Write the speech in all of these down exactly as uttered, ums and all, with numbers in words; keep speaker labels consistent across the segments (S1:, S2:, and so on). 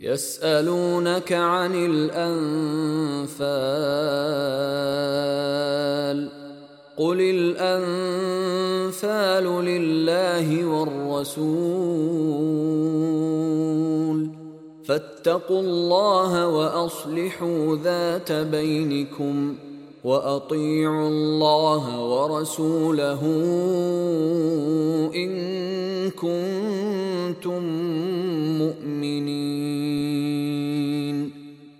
S1: يسألونك عن الأنفال قل الأنفال لله والرسول فاتقوا الله وأصلحوا ذات بينكم وأطيعوا الله ورسوله إن كنتم مؤمنين.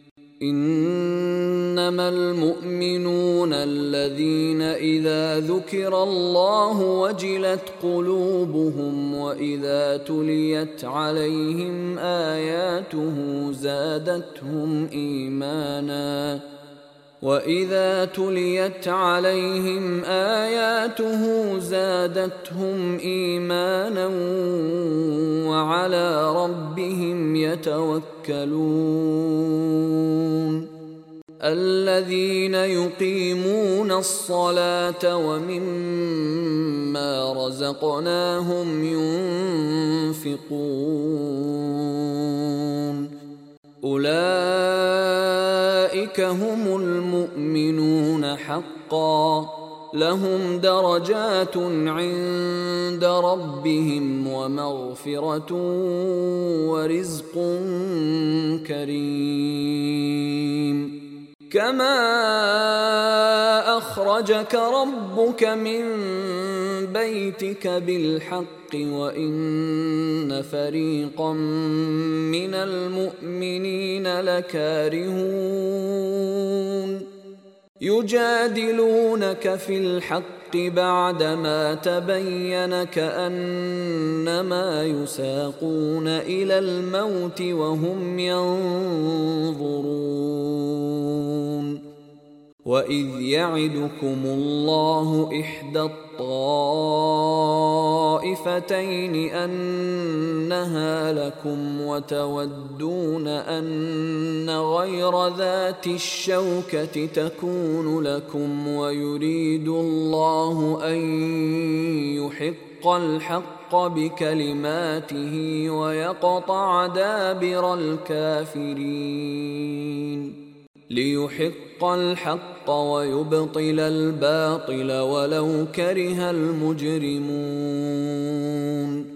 S1: إنما المؤمنون الذين إذا ذكر الله وجلت قلوبهم وإذا تليت عليهم آياته زادتهم إيمانا وإذا تليت عليهم آياته زادتهم إيمانا وعلى ربهم يتوكلون. الذين يقيمون الصلاة ومما رزقناهم ينفقون أولئك هم المؤمنون حقا لهم درجات عند ربهم ومغفرة ورزق كريم. كما أخرجك ربك من بيتك بالحق وإن فريقا من المؤمنين لكارهون يجادلونك في الحق بعدما تبين كأنما يساقون إلى الموت وهم ينظرون. وإذ يعدكم الله إحدى الطائفتين أنها لكم وتودون أن غير ذات الشوكة تكون لكم ويريد الله أن يحق الحق بكلماته ويقطع دابر الكافرين. ليحق الحق ويبطل الباطل ولو كره المجرمون.